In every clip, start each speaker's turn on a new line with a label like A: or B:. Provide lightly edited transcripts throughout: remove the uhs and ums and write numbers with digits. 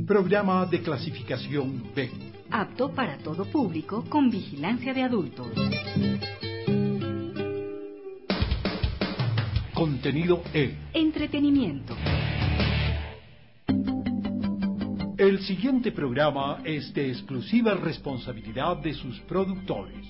A: Programa de clasificación B.
B: Apto para todo público con vigilancia de adultos.
A: Contenido E.
B: Entretenimiento.
A: El siguiente programa es de exclusiva responsabilidad de sus productores.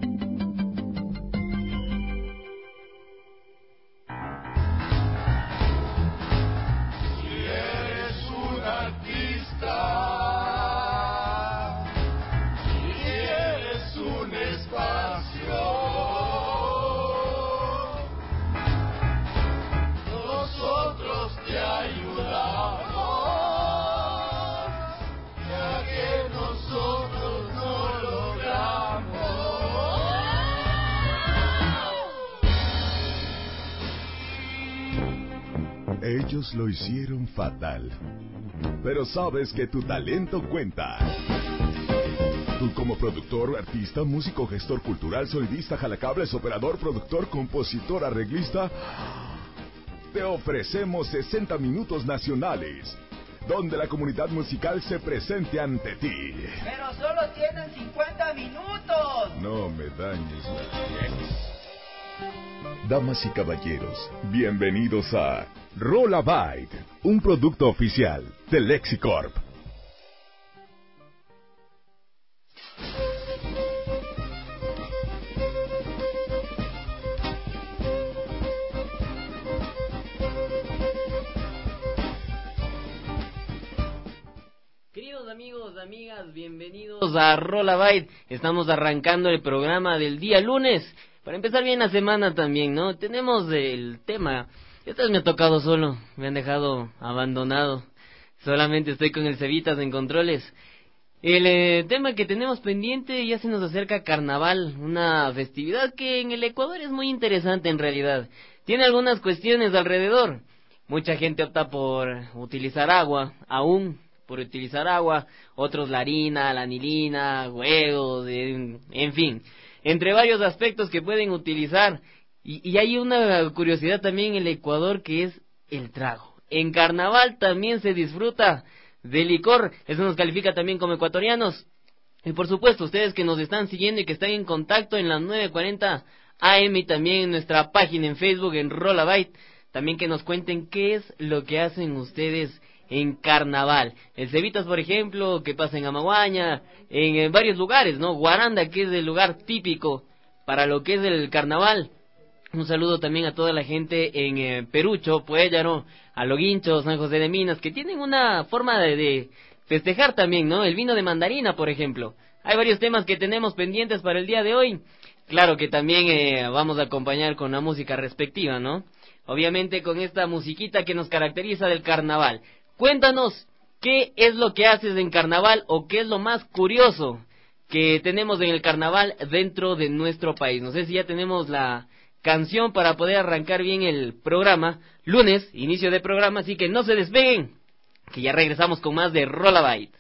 C: Ellos lo hicieron fatal, pero sabes que tu talento cuenta. Tú como productor, artista, músico, gestor cultural, sonidista, jalacables, operador, productor, compositor, arreglista, te ofrecemos 60 minutos nacionales, donde la comunidad musical se presente ante ti.
D: ¡Pero solo tienen 50 minutos!
C: No me dañes la... Damas y caballeros, bienvenidos a Rola Byte, un producto oficial de Lexicorp.
E: Queridos amigos, amigas, bienvenidos a Rola Byte. Estamos arrancando el programa del día lunes. Para empezar bien la semana también, ¿no? Tenemos el tema. Esta vez me ha tocado solo, me han dejado abandonado. Solamente estoy con el Cevitas en controles. El tema que tenemos pendiente, ya se nos acerca Carnaval, una festividad que en el Ecuador es muy interesante en realidad. Tiene algunas cuestiones alrededor. Mucha gente opta por utilizar agua, otros la harina, la anilina, huevos, en fin. Entre varios aspectos que pueden utilizar. Y hay una curiosidad también en el Ecuador que es el trago. En Carnaval también se disfruta de licor. Eso nos califica también como ecuatorianos. Y por supuesto, ustedes que nos están siguiendo y que están en contacto en las 9:40 AM y también en nuestra página en Facebook en Rola Byte, también que nos cuenten qué es lo que hacen ustedes en Carnaval. El Cevitas, por ejemplo, que pasa en Amaguaña, en varios lugares, ¿no? Guaranda, que es el lugar típico para lo que es el Carnaval. Un saludo también a toda la gente en Perucho, Puellaro, a Loguincho, San José de Minas, que tienen una forma de festejar también, ¿no? El vino de mandarina, por ejemplo. Hay varios temas que tenemos pendientes para el día de hoy. Claro que también vamos a acompañar con la música respectiva, ¿no? Obviamente con esta musiquita que nos caracteriza del Carnaval. Cuéntanos, ¿qué es lo que haces en Carnaval o qué es lo más curioso que tenemos en el Carnaval dentro de nuestro país? No sé si ya tenemos la canción para poder arrancar bien el programa. Lunes, inicio de programa, así que no se despeguen, que ya regresamos con más de Rola Byte.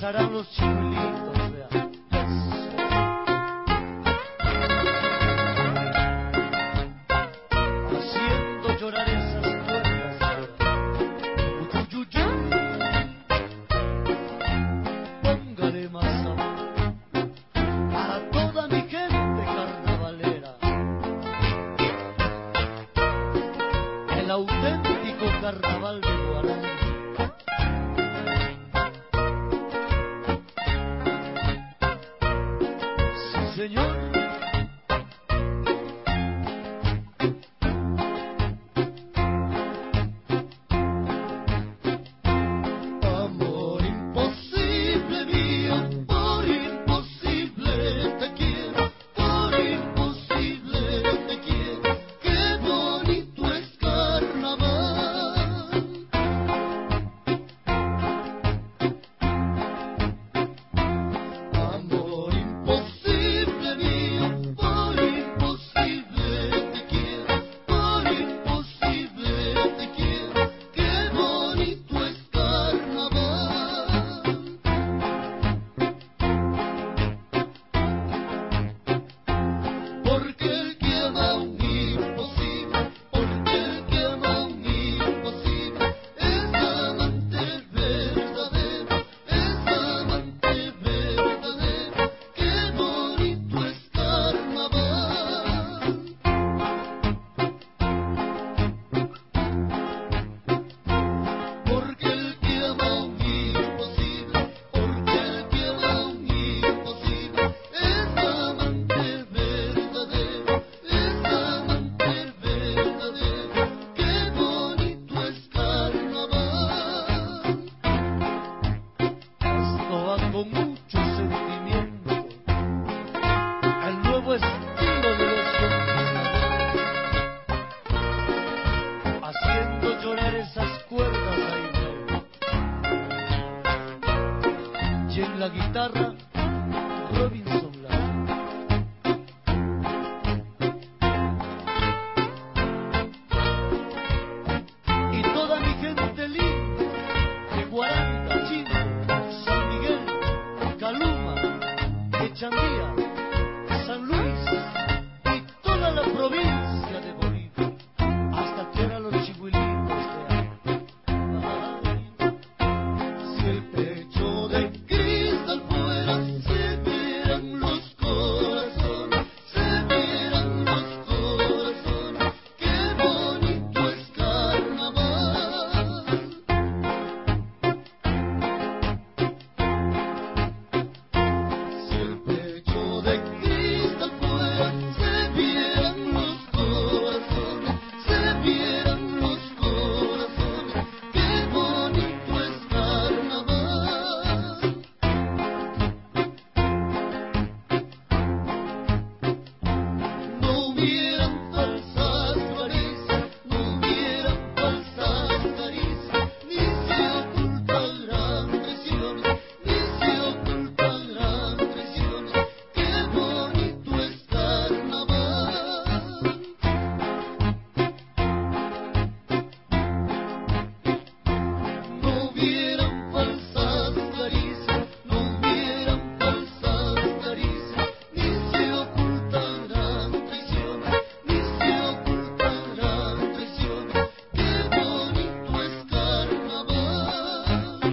F: pasarán los chimuelitos, vea. Haciendo llorar esas cuerdas, vea. Póngale más amor para toda mi gente carnavalera. El auténtico carnaval de Guaraní. Señor, amor imposible mío, por imposible te quiero, por imposible te quiero, qué bonito es carnaval. Amor imposible mío, por imposible te quiero, por imposible te quiero, qué bonito es carnaval. Porque el que ama un imposible, porque el que ama un imposible, es amante verdadero, es amante verdadero, qué bonito es carnaval. Porque el que ama un imposible, porque el que ama un imposible, es amante verdadero, es amante verdadero, qué bonito es carnaval. Esto va con mucho sentimiento, el nuevo estilo de los conquistadores, haciendo llorar esas cuerdas ahí, veo. Y en la guitarra, Robinson Lara. Y toda mi gente linda de Guaranda, Chimbo, San Miguel, Caluma, Echandía, San Luis y toda la provincia de Bolivia, hasta tierra los chihuilitos de ay. Si el pecho de cristal fuera, se vieran los corazones, se vieran los corazones, qué bonito es carnaval. Si el pecho de cristal fuera, se vieran los corazones, se vieran los corazones, qué bonito es carnaval. No hubieran falsas caricias, no hubieran falsas caricias, ni se ocultarán traiciones, ni se ocultarán traiciones, qué bonito es carnaval. No hubieran falsas caricias, no hubieran falsas caricias, ni se ocultarán traiciones, ni se ocultarán traiciones, qué bonito es carnaval.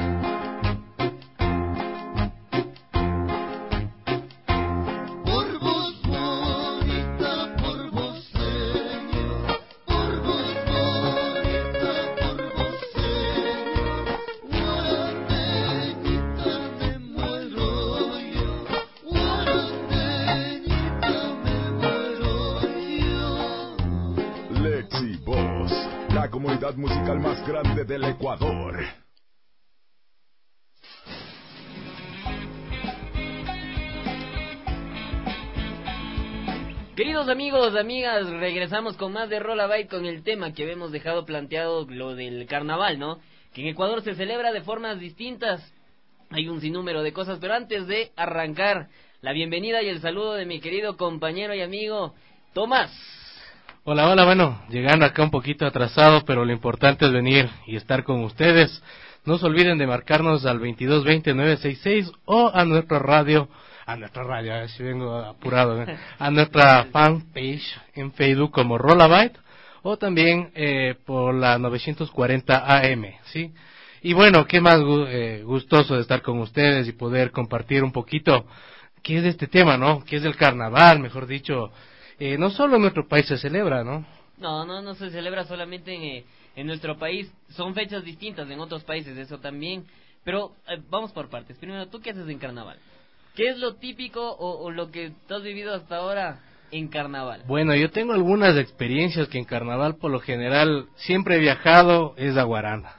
F: Por vos bonita, por vos señor, por vos bonita, por vos señor, guarandeñita me muero yo, guarandeñita me muero yo.
C: Lexi Voz, la comunidad musical más grande del Ecuador.
E: Queridos amigos, amigas, regresamos con más de Rola Byte con el tema que habíamos dejado planteado, lo del carnaval, ¿no? Que en Ecuador se celebra de formas distintas. Hay un sinnúmero de cosas, pero antes de arrancar, la bienvenida y el saludo de mi querido compañero y amigo Tomás.
G: Hola, bueno, llegando acá un poquito atrasado, pero lo importante es venir y estar con ustedes. No se olviden de marcarnos al 2220-966 o a nuestra radio, a ver si vengo apurado, a nuestra fanpage en Facebook como Rollabyte, o también por la 940 AM, ¿sí? Y bueno, qué más gustoso de estar con ustedes y poder compartir un poquito qué es este tema, ¿no? Qué es el carnaval, mejor dicho. No solo en nuestro país se celebra, ¿no?
E: No se celebra solamente en nuestro país. Son fechas distintas en otros países, eso también. Pero vamos por partes. Primero, ¿tú qué haces en carnaval? ¿Qué es lo típico o lo que tú has vivido hasta ahora en carnaval?
G: Bueno, yo tengo algunas experiencias que en carnaval por lo general siempre he viajado, es a Guaranda.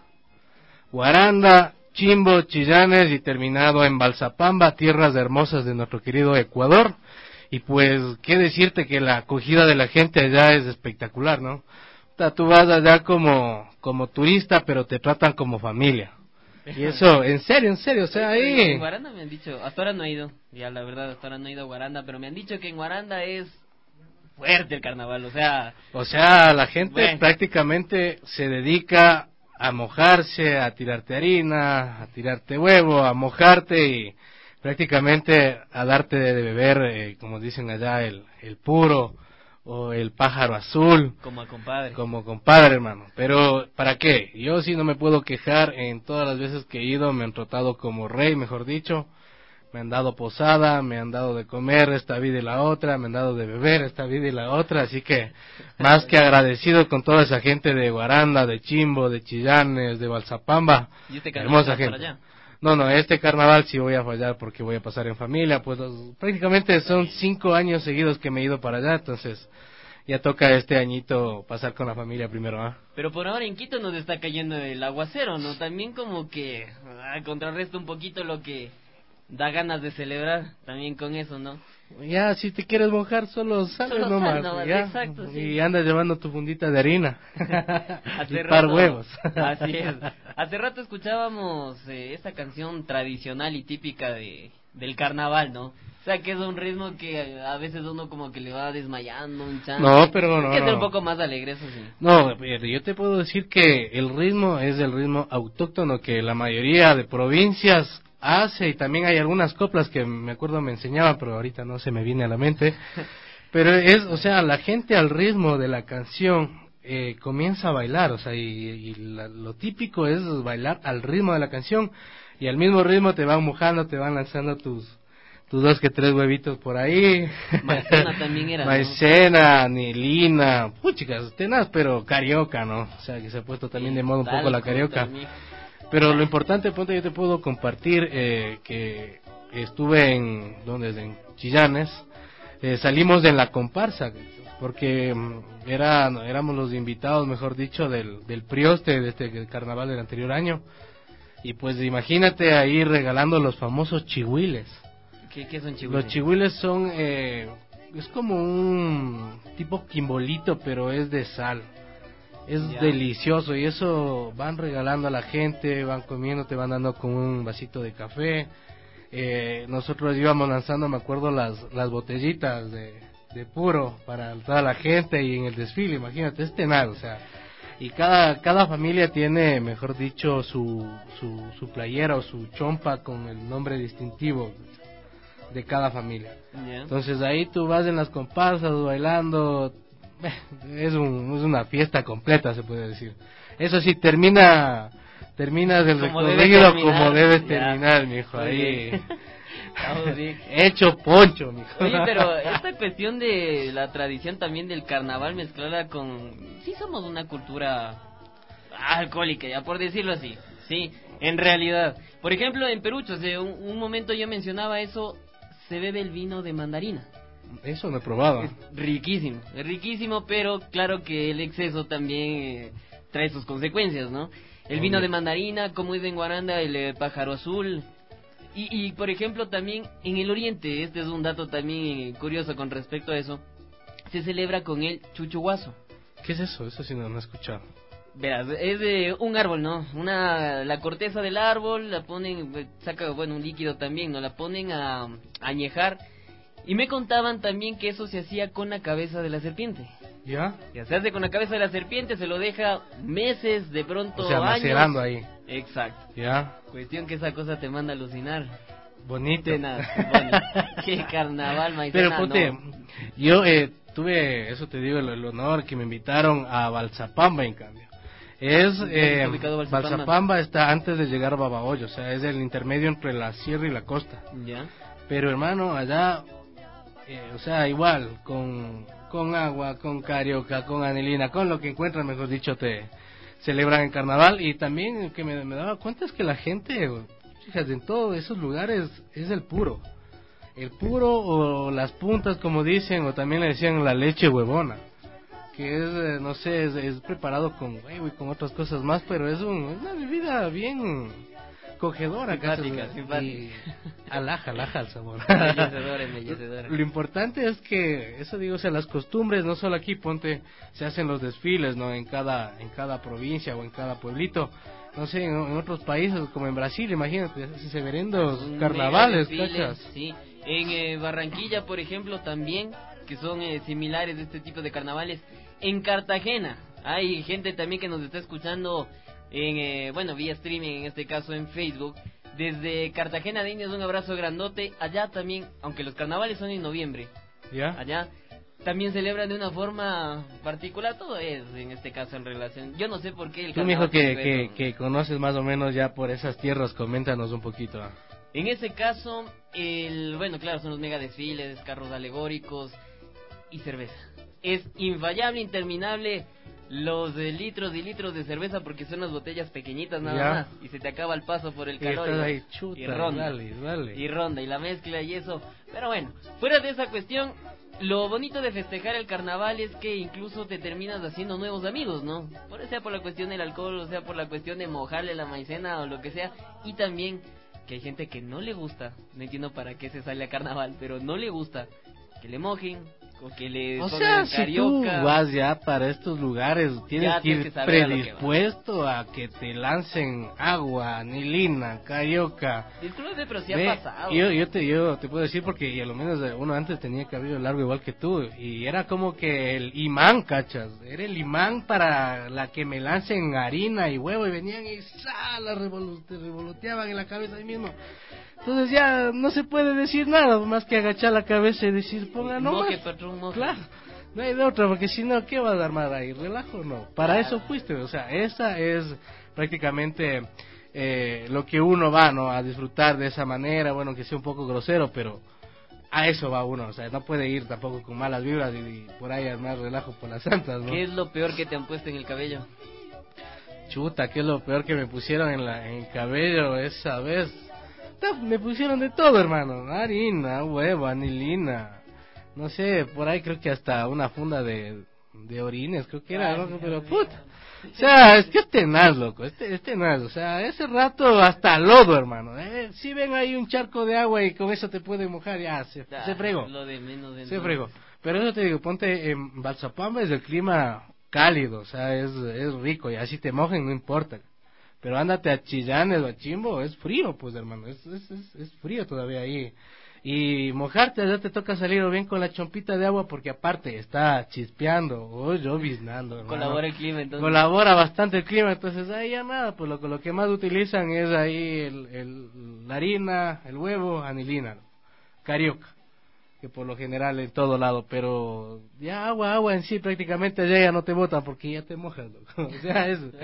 G: Guaranda, Chimbo, Chillanes y terminado en Balsapamba, tierras hermosas de nuestro querido Ecuador. Y pues, qué decirte que la acogida de la gente allá es espectacular, ¿no? O sea, tú vas allá como turista, pero te tratan como familia. Y eso, en serio, o sea, ahí...
E: En Guaranda me han dicho, hasta ahora no he ido, ya la verdad, hasta ahora no he ido a Guaranda, pero me han dicho que en Guaranda es fuerte el carnaval, o sea...
G: O sea, la gente prácticamente se dedica a mojarse, a tirarte harina, a tirarte huevo, a mojarte y prácticamente a darte de beber, como dicen allá, el puro o el pájaro azul.
E: Como a compadre.
G: Como compadre, hermano. Pero, ¿para qué? Yo sí no me puedo quejar. En todas las veces que he ido me han tratado como rey, mejor dicho. Me han dado posada, me han dado de comer esta vida y la otra, me han dado de beber esta vida y la otra. Así que, más que agradecido con toda esa gente de Guaranda, de Chimbo, de Chillanes, de Balsapamba.
E: ¿Y este
G: hermosa gente. No, este carnaval sí voy a fallar porque voy a pasar en familia, pues prácticamente son 5 años seguidos que me he ido para allá, entonces ya toca este añito pasar con la familia primero, ¿ah?
E: Pero por ahora en Quito nos está cayendo el aguacero, ¿no? También como que contrarresta un poquito lo que da ganas de celebrar también con eso, ¿no?
G: Ya, si te quieres mojar, solo sales nomás, ya.
E: Exacto, sí.
G: Y andas llevando tu fundita de harina.
E: Hace
G: y par huevos.
E: Así es. Hace rato escuchábamos esta canción tradicional y típica del carnaval, ¿no? O sea, que es un ritmo que a veces uno como que le va desmayando, un chance.
G: No, pero no.
E: Hay que ser un poco más alegre, eso sí.
G: No, yo te puedo decir que el ritmo es el ritmo autóctono que la mayoría de provincias hace, y también hay algunas coplas que me acuerdo me enseñaba, pero ahorita no se me viene a la mente. Pero o sea, la gente al ritmo de la canción comienza a bailar, o sea, lo típico es bailar al ritmo de la canción, y al mismo ritmo te van mojando, te van lanzando tus 2 que 3 huevitos por ahí.
E: Maicena también era,
G: Maicena, ¿no? Nilina, chicas, tenaz, pero carioca, ¿no? O sea, que se ha puesto también de moda un poco la carioca. También. Pero lo importante, ponte, yo te puedo compartir que estuve en Chillanes, salimos de la comparsa, porque éramos los invitados, mejor dicho, del Prioste de este carnaval del anterior año, y pues imagínate ahí regalando los famosos chihuiles.
E: ¿Qué son chihuiles?
G: Los chihuiles son, es como un tipo quimbolito, pero es de sal. Es delicioso, y eso van regalando a la gente, van comiendo, te van dando con un vasito de café. Nosotros íbamos lanzando, me acuerdo, las botellitas de puro para toda la gente, y en el desfile, imagínate, es tenaz, o sea, y cada familia tiene, mejor dicho, su playera o su chompa con el nombre distintivo de cada familia. Entonces ahí tú vas en las comparsas bailando. Es una fiesta completa, se puede decir. Eso sí, terminas el recorrido como debes terminar, mijo, ahí. Hecho poncho, mijo.
E: Oye, pero esta cuestión de la tradición también del carnaval mezclada con... Sí somos una cultura alcohólica, ya por decirlo así. Sí, en realidad. Por ejemplo, en Perú, hace un momento yo mencionaba eso, se bebe el vino de mandarina.
G: Eso no he probado.
E: Es riquísimo, pero claro que el exceso también trae sus consecuencias, ¿no? El vino de mandarina, como es en Guaranda, el pájaro azul. Y por ejemplo también en el oriente, este es un dato también curioso con respecto a eso, se celebra con el chuchuguazo.
G: ¿Qué es eso? Eso sí no he escuchado.
E: Verás, es de un árbol, ¿no? La corteza del árbol, la ponen, saca, un líquido también, ¿no? La ponen a añejar. Y me contaban también que eso se hacía con la cabeza de la serpiente.
G: ¿Ya?
E: Ya se hace con la cabeza de la serpiente, se lo deja meses, de pronto
G: o sea,
E: años.
G: macerando ahí.
E: Exacto.
G: ¿Ya?
E: Cuestión que esa cosa te manda a alucinar.
G: Bonito.
E: Qué carnaval,
G: Pero
E: maicena,
G: ponte,
E: no.
G: yo tuve, eso te digo, el honor que me invitaron a Balsapamba, en cambio.
E: ¿Dónde está ubicado Balsapamba?
G: Balsapamba está antes de llegar a Babahoyo, o sea, es el intermedio entre la sierra y la costa.
E: Ya.
G: Pero hermano, allá, o sea, igual, con agua, con carioca, con anilina, con lo que encuentran, mejor dicho, te celebran en carnaval. Y también que me daba cuenta es que la gente, fíjate, en todos esos lugares es el puro o las puntas, como dicen, o también le decían la leche huevona, que es, no sé, es preparado con huevo y con otras cosas más, pero es una bebida bien cogedora,
E: simpática.
G: Y alaja el sabor.
E: Embellecedora.
G: Lo importante es que, eso digo, o sea, las costumbres, no solo aquí, ponte, se hacen los desfiles, ¿no? En cada provincia o en cada pueblito. No sé, en otros países, como en Brasil, imagínate, se verendos carnavales, ¿cachas?
E: Sí, en Barranquilla, por ejemplo, también, que son similares de este tipo de carnavales. En Cartagena, hay gente también que nos está escuchando en, vía streaming, en este caso en Facebook. Desde Cartagena de Indias, un abrazo grandote. Allá también, aunque los carnavales son en noviembre,
G: ¿ya?
E: Allá también celebran de una forma particular. Todo es, en este caso, en relación. Yo no sé por qué el
G: Tú, mijo,
E: carnaval
G: que conoces más o menos ya por esas tierras, coméntanos un poquito.
E: En ese caso, claro, son los mega desfiles, carros alegóricos y cerveza. Es infallable, interminable los litros y litros de cerveza, porque son las botellas pequeñitas nada más, y se te acaba el paso por el calor.
G: Ahí, chuta,
E: y ronda,
G: dale.
E: y ronda, y la mezcla y eso. Pero bueno, fuera de esa cuestión, lo bonito de festejar el carnaval es que incluso te terminas haciendo nuevos amigos, ¿no? Sea por la cuestión del alcohol, o sea por la cuestión de mojarle la maicena o lo que sea. Y también que hay gente que no le gusta, no entiendo para qué se sale a carnaval, pero no le gusta que le mojen, o que le
G: sea, si tú
E: carioca.
G: vas ya para estos lugares, tienes que ir predispuesto a que te lancen agua, anilina, carioca.
E: Disculpe, pero sí ha pasado.
G: Yo te puedo decir, porque a lo menos uno antes tenía cabello largo igual que tú, y era como que el imán, cachas, era el imán para la que me lancen harina y huevo, y venían y la revoloteaban en la cabeza ahí mismo. Entonces ya no se puede decir nada más que agachar la cabeza y decir, ponga nomás. Claro, no hay de otra, porque si no, ¿qué vas a armar ahí? ¿Relajo? No. Para eso fuiste, o sea, esa es prácticamente lo que uno va, ¿no? A disfrutar de esa manera, bueno, que sea un poco grosero, pero a eso va uno, o sea, no puede ir tampoco con malas vibras y por ahí armar relajo por las santas, ¿no?
E: ¿Qué es lo peor que te han puesto en el cabello?
G: Chuta, ¿qué es lo peor que me pusieron en el cabello esa vez? Me pusieron de todo, hermano, harina, huevo, anilina, no sé, por ahí creo que hasta una funda de orines, creo que era, ¿no? Pero puta, o sea, es que es tenaz, loco, es tenaz, o sea, ese rato hasta lodo, hermano, si ven ahí un charco de agua y con eso te puede mojar, ya, se fregó,
E: lo de menos
G: se fregó, pero eso te digo, ponte en Balsapamba es el clima cálido, o sea, es rico, y así te mojen no importa. Pero ándate a Chillanes o a Chimbo, es frío, pues, hermano, es frío todavía ahí. Y mojarte, ya te toca salir bien con la chompita de agua, porque aparte está chispeando o lloviznando, hermano.
E: Colabora el clima, entonces.
G: Colabora bastante el clima, entonces ahí ya nada, pues lo que más utilizan es ahí la harina, el huevo, anilina, carioca, que por lo general en todo lado, pero ya agua en sí prácticamente ya no te botan porque ya te mojas, loco. O sea,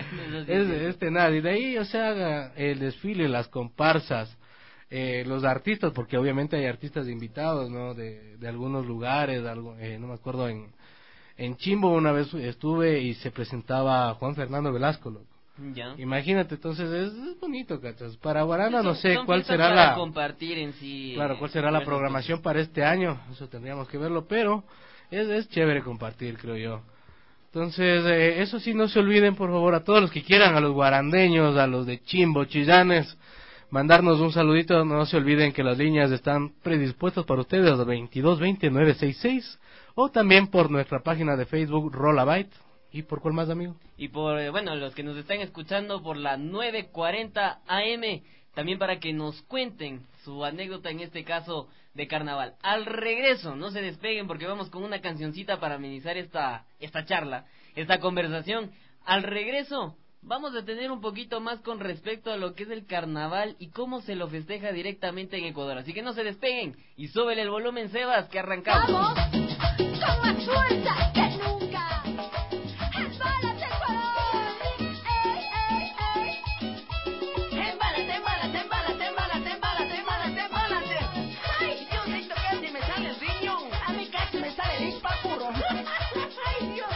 G: es tenaz. Y de ahí, o sea, el desfile, las comparsas, los artistas, porque obviamente hay artistas invitados, ¿no? De algunos lugares, no me acuerdo, en Chimbo una vez estuve y se presentaba Juan Fernando Velasco, loco.
E: Ya.
G: Imagínate, entonces es bonito, ¿cachas? Para Guarana no sé
E: son
G: cuál será
E: para compartir en sí.
G: Claro, cuál será la programación para este año, eso tendríamos que verlo, pero es chévere compartir, creo yo. Entonces, eso sí, no se olviden, por favor, a todos los que quieran, a los guarandeños, a los de Chimbo, Chillanes, mandarnos un saludito. No se olviden que las líneas están predispuestas para ustedes al 2220-966, o también por nuestra página de Facebook, Rollabyte. ¿Y por cuál más, amigo?
E: Y por, los que nos están escuchando por la 940 AM, también para que nos cuenten su anécdota, en este caso, de carnaval. Al regreso, no se despeguen porque vamos con una cancioncita para amenizar esta charla, esta conversación. Al regreso, vamos a tener un poquito más con respecto a lo que es el carnaval y cómo se lo festeja directamente en Ecuador. Así que no se despeguen y súbele el volumen, Sebas, que arrancamos.
H: ¡Vamos! ¡Con más fuerza que nunca! ¡Embálate, Ecuador! ¡Ey, ey, ey! ¡Embálate, embálate, embálate, embálate, embálate, embálate, embálate! ¡Ay, Dios, esto casi me sale el riñón! A mí casi me sale el impapuro. ¡Ay, Dios!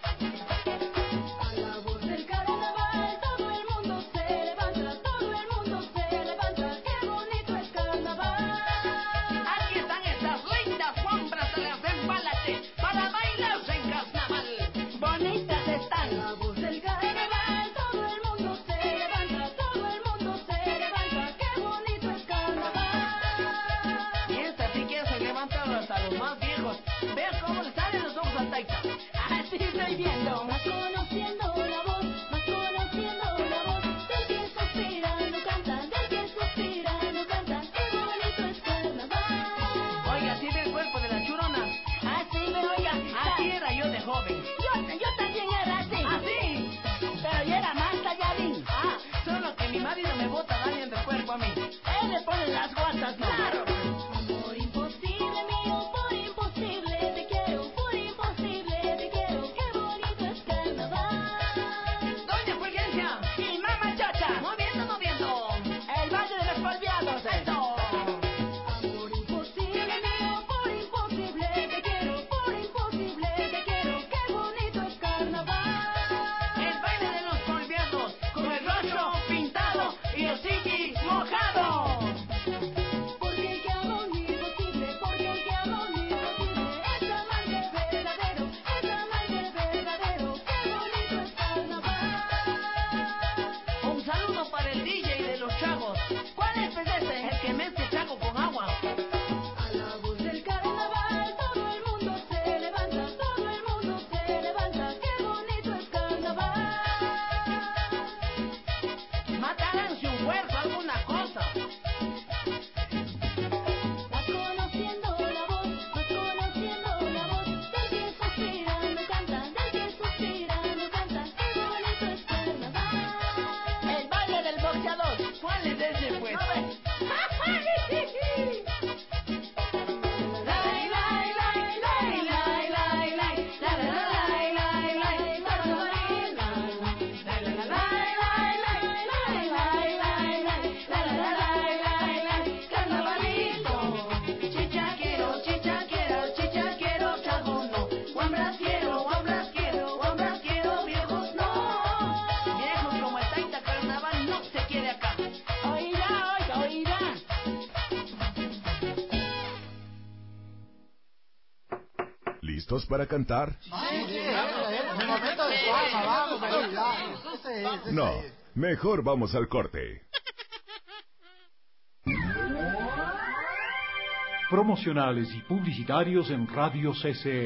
H: Así estoy viendo, más conociendo la voz, del que suspira, no canta, del que suspira, no canta, qué bonito es carnaval. Oiga, ¿sí ve el cuerpo de la churona? Ah, sí, pero oiga, así era yo de joven. Yo también era así. ¿Ah, sí? Pero yo era más talladín. Ah, solo que mi marido me bota dañando el cuerpo a mí. Él le pone las guatas, ¿no? Claro. Amor imposible mío, por imposible te quiero, por imposible te quiero, qué bonito es carnaval. Doña Fulgencia y mamá Chacha, moviendo, moviendo, el valle de los polviados, eso. Amor imposible mío, por imposible te quiero, por imposible te quiero, qué bonito es carnaval. El baile de los polviados, con el rostro pintado y el chiqui mojado. Porque qué amor imposible, porque qué amor imposible, es amante verdadero, qué bonito es carnaval. Un saludo para el DJ de los chavos. ¿Cuál es ese? El que mete chaco con agua. A la voz del carnaval, todo el mundo se levanta, todo el mundo se levanta, qué bonito es carnaval. Matarán sin fuerza alguna cosa. Vas conociendo la voz, del que suspira, no canta, del que suspira, no canta, qué bonito es carnaval. El baile del boxeador, ¿cuál es ese pues? A ver. Chichaquero, chavo no. Guambras quiero, viejos no. Viejos como el Taita Carnaval no se quiere acá. Oirá.
C: ¿Listos para cantar? No, mejor vamos al corte.
A: Promocionales y publicitarios en Radio CC.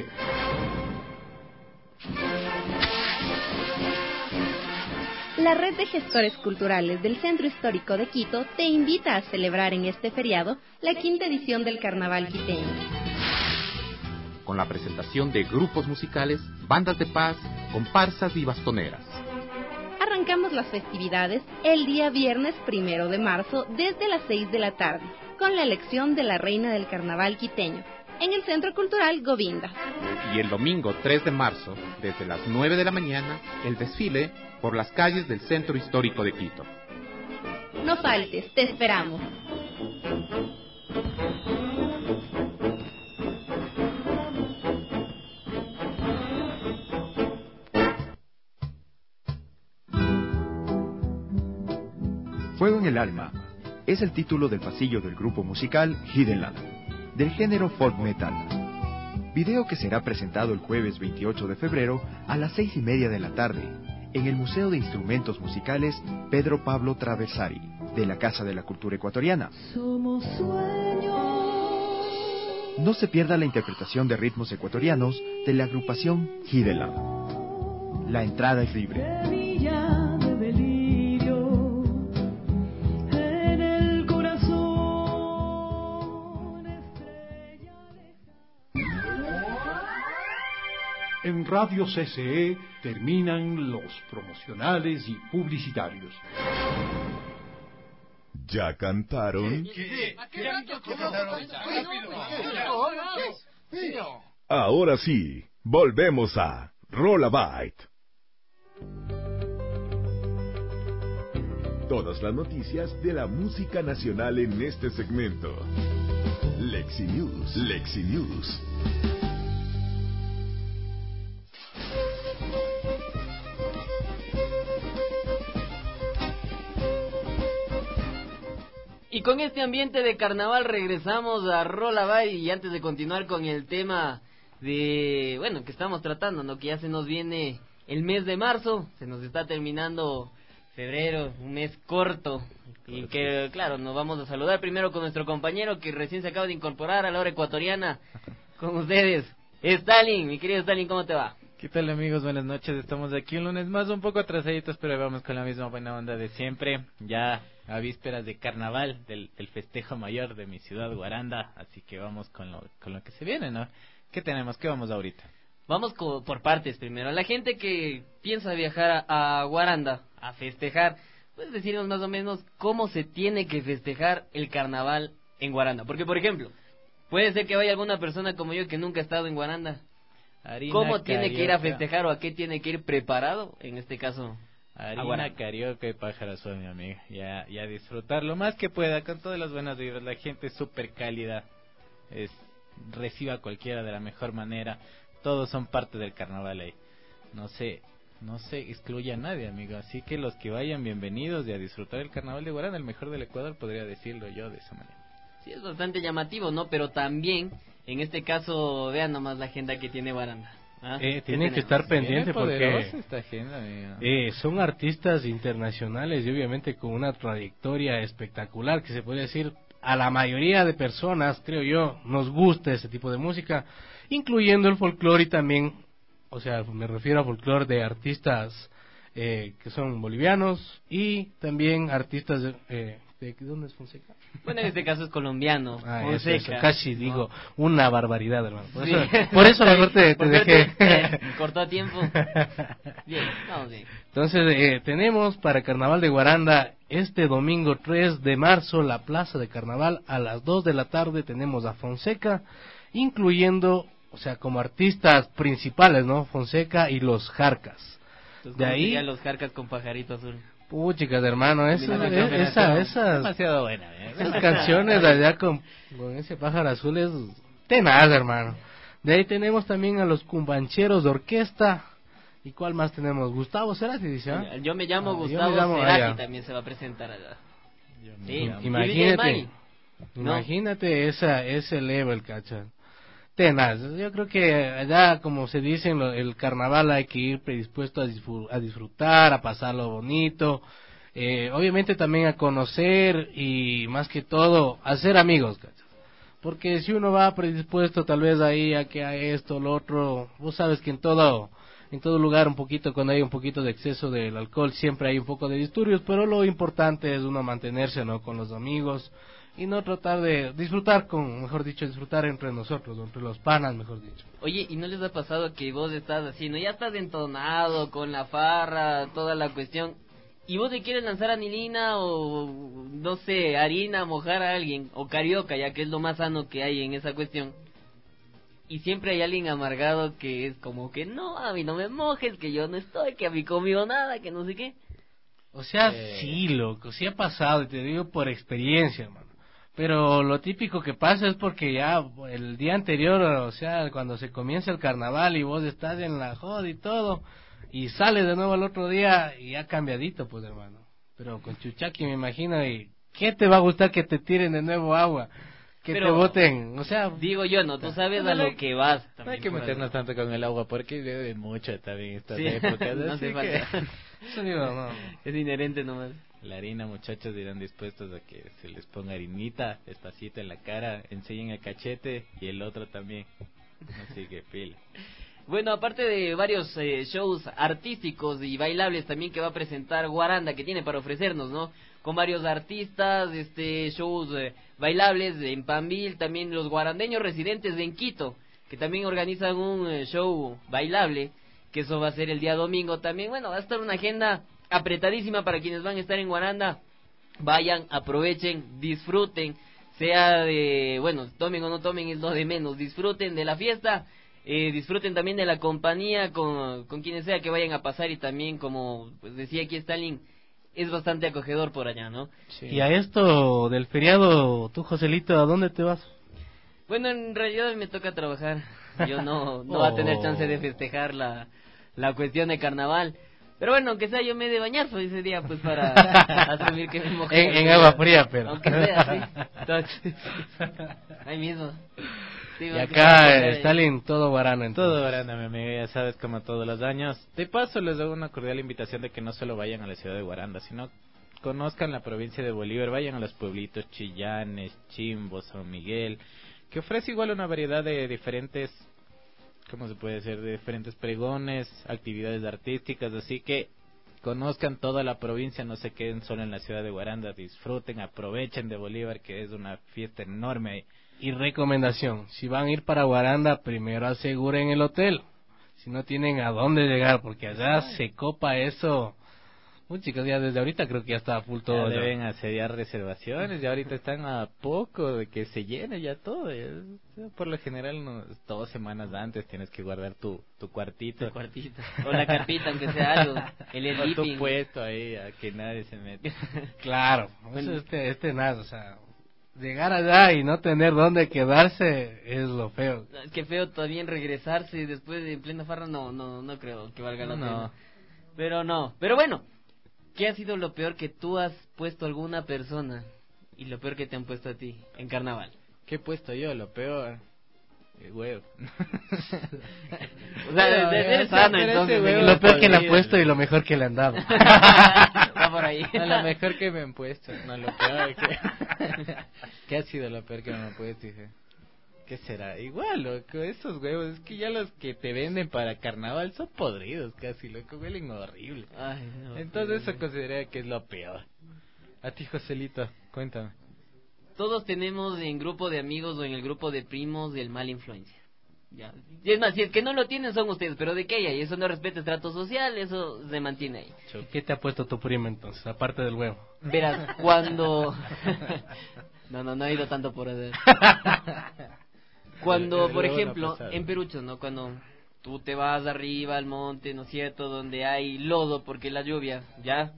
I: La Red de Gestores Culturales del Centro Histórico de Quito te invita a celebrar en este feriado la 5ª edición del Carnaval Quiteño.
J: Con la presentación de grupos musicales, bandas de paz, comparsas y bastoneras.
I: Arrancamos las festividades el día viernes 1 de marzo desde las 6 de la tarde, con la elección de la reina del carnaval quiteño, en el Centro Cultural Govinda.
J: Y el domingo 3 de marzo, desde las 9 de la mañana, el desfile por las calles del Centro Histórico de Quito.
I: No faltes, te esperamos.
K: Fuego en el alma es el título del pasillo del grupo musical Hidden Land, del género folk metal. Video que será presentado el jueves 28 de febrero a las 6:30 de la tarde en el Museo de Instrumentos Musicales Pedro Pablo Traversari, de la Casa de la Cultura Ecuatoriana.
H: Somos sueños.
K: No se pierda la interpretación de ritmos ecuatorianos de la agrupación Hidden Land. La entrada es libre.
A: En Radio CCE terminan los promocionales y publicitarios.
C: ¿Ya cantaron? Ahora sí, volvemos a Rollabyte. Todas las noticias de la música nacional en este segmento. Lexi News. Lexi News.
E: Y con este ambiente de carnaval regresamos a Rollabyte, y antes de continuar con el tema de, bueno, que estamos tratando, ¿no? Que ya se nos viene el mes de marzo, se nos está terminando febrero, un mes corto, y que, claro, nos vamos a saludar primero con nuestro compañero que recién se acaba de incorporar a la hora ecuatoriana, con ustedes, Stalin. Mi querido Stalin, ¿cómo te va?
L: ¿Qué tal, amigos? Buenas noches, estamos aquí un lunes más, un poco atrasaditos, pero vamos con la misma buena onda de siempre, ya a vísperas de carnaval, del festejo mayor de mi ciudad, Guaranda, así que vamos con lo que se viene, ¿no? ¿Qué tenemos? ¿Qué vamos ahorita?
E: Vamos por partes primero. La gente que piensa viajar a Guaranda a festejar, ¿puedes decirnos más o menos cómo se tiene que festejar el carnaval en Guaranda? Porque, por ejemplo, puede ser que vaya alguna persona como yo que nunca ha estado en Guaranda. ¿Cómo tiene que ir a festejar o a qué tiene que ir preparado? En este caso,
L: harina, carioca y pájaro azul, mi amiga. Ya disfrutar lo más que pueda con todas las buenas vibras. La gente es súper cálida, reciba a cualquiera de la mejor manera. Todos son parte del carnaval ahí. No se excluye a nadie, amigo. Así que los que vayan, bienvenidos y a disfrutar el carnaval de Guaranda, el mejor del Ecuador, podría decirlo yo de esa manera.
E: Sí, es bastante llamativo, ¿no? Pero también, en este caso, vean nomás la agenda que tiene Guaranda.
G: Tienen que estar pendientes porque
L: esta agenda,
G: son artistas internacionales y obviamente con una trayectoria espectacular, que se puede decir a la mayoría de personas, creo yo, nos gusta ese tipo de música, incluyendo el folclore y también, o sea, me refiero a folclore de artistas que son bolivianos y también artistas ¿de dónde es Fonseca?
E: Bueno, en este caso es colombiano. Fonseca.
G: Eso, casi digo una barbaridad, hermano. Por eso mejor te dejé.
E: Cortó a tiempo. Bien, vamos bien.
G: Entonces, tenemos para Carnaval de Guaranda este domingo 3 de marzo, la Plaza de Carnaval, a las 2 de la tarde tenemos a Fonseca, incluyendo, o sea, como artistas principales, ¿no? Fonseca y los Jarcas.
E: Entonces, de ahí los Jarcas con pajarito azul.
G: Chicas, hermano, esas
L: demasiado buena,
G: esas canciones de allá con ese pájaro azul es tenaz, hermano. De ahí tenemos también a los cumbancheros de orquesta. ¿Y cuál más tenemos? Gustavo Cerati, dice.
E: Yo me llamo Gustavo Cerati, también se va a presentar allá.
G: Sí, imagínate ese level, cacha. Tenaz. Yo creo que allá, como se dice, el carnaval hay que ir predispuesto a disfrutar, a pasarlo bonito, obviamente también a conocer y más que todo a ser amigos, ¿cachai? Porque si uno va predispuesto tal vez ahí a que hay esto, lo otro, vos sabes que en todo lugar un poquito, cuando hay un poquito de exceso del alcohol siempre hay un poco de disturbios, pero lo importante es uno mantenerse, ¿no?, con los amigos y no tratar de disfrutar disfrutar entre nosotros, entre los panas, mejor dicho.
E: Oye, ¿y no les ha pasado que vos estás así, no, ya estás entonado con la farra, toda la cuestión, y vos te quieres lanzar anilina o, no sé, harina, mojar a alguien, o carioca, ya que es lo más sano que hay en esa cuestión, y siempre hay alguien amargado que es como que no, a mí no me mojes, que yo no estoy, que a mí conmigo nada, que no sé qué?
G: O sea, sí, loco, sí ha pasado, y te digo por experiencia, hermano. Pero lo típico que pasa es porque ya el día anterior, o sea, cuando se comienza el carnaval y vos estás en la joda y todo, y sales de nuevo al otro día y ya cambiadito, pues, hermano. Pero con chuchaqui me imagino, y ¿qué te va a gustar que te tiren de nuevo agua? Que te boten, o sea...
E: Digo yo, no, tú sabes a lo que vas.
L: No hay que meternos tanto con el agua, porque bebe mucho también estas épocas.
E: No hace falta.
G: Eso digo, no.
E: Es inherente nomás.
L: La harina, muchachos, dirán dispuestos a que se les ponga harinita, despacito en la cara, enseñen el cachete y el otro también. Así que pila.
E: Bueno, aparte de varios shows artísticos y bailables también que va a presentar Guaranda, que tiene para ofrecernos, ¿no? Con varios artistas, shows bailables en Pambil, también los guarandeños residentes en Quito, que también organizan un show bailable, que eso va a ser el día domingo también. Bueno, va a estar una agenda apretadísima para quienes van a estar en Guaranda. Vayan, aprovechen, disfruten, sea de, bueno, tomen o no tomen es lo de menos, disfruten de la fiesta, disfruten también de la compañía con quienes sea que vayan a pasar, y también, como pues decía aquí Stalin, es bastante acogedor por allá, ¿no?
G: Sí. Y a esto del feriado, tú, Joselito, ¿a dónde te vas?
E: Bueno, en realidad me toca trabajar, yo no voy a tener chance de festejar la cuestión de carnaval. Pero bueno, aunque sea yo me he de bañar ese día, pues para asumir que me mojé.
G: En agua fría, pero.
E: Aunque sea, sí. Entonces, ahí mismo. Sí,
G: y acá, Stalin, todo Guaranda. Entonces.
L: Todo Guaranda, mi amigo, ya sabes, como todos los años. De paso, les doy una cordial invitación de que no solo vayan a la ciudad de Guaranda, sino conozcan la provincia de Bolívar, vayan a los pueblitos Chillanes, Chimbo, San Miguel, que ofrece igual una variedad de diferentes... ¿Cómo se puede decir? De diferentes pregones, actividades artísticas, así que conozcan toda la provincia, no se queden solo en la ciudad de Guaranda, disfruten, aprovechen de Bolívar, que es una fiesta enorme ahí.
G: Y recomendación, si van a ir para Guaranda, primero aseguren el hotel, si no tienen a dónde llegar, porque allá se copa eso. Chicos, ya desde ahorita creo que ya está full todo.
L: Ya deben asediar reservaciones, ya ahorita están a poco de que se llene ya todo. Por lo general, 2 semanas antes tienes que guardar tu cuartito.
E: Tu cuartito. O la carpita, aunque sea algo.
L: O tu puesto ahí, a que nadie se mete.
G: Claro, bueno, eso nada, o sea, llegar allá y no tener dónde quedarse es lo feo.
E: Es que feo también regresarse después de en plena farra, no creo que valga la pena. Pero bueno. ¿Qué ha sido lo peor que tú has puesto a alguna persona y lo peor que te han puesto a ti en carnaval?
L: ¿Qué he puesto yo? Lo peor... huevo.
E: O sea, eres sano, entonces.
G: Lo peor que le han puesto y lo mejor que le han dado.
E: Va por ahí.
L: No, lo mejor que me han puesto. No, lo peor que... ¿Qué ha sido lo peor que me han puesto? Dije... ¿Qué será? Igual, loco, esos huevos, es que ya los que te venden para carnaval son podridos casi, loco, huelen horrible.
E: Ay, no,
L: entonces eso consideraría que es lo peor. A ti, Joselito, cuéntame.
E: Todos tenemos en grupo de amigos o en el grupo de primos el mal influencia. Ya. Y es más, si es que no lo tienen son ustedes, pero de qué hay, eso no respeta estrato social, eso se mantiene ahí.
G: ¿Qué te ha puesto tu prima entonces, aparte del huevo?
E: Verás, cuando... no he ido tanto por hacer. Cuando, por ejemplo, en Perucho, ¿no? Cuando tú te vas arriba al monte, ¿no es cierto? Donde hay lodo porque la lluvia, ¿ya?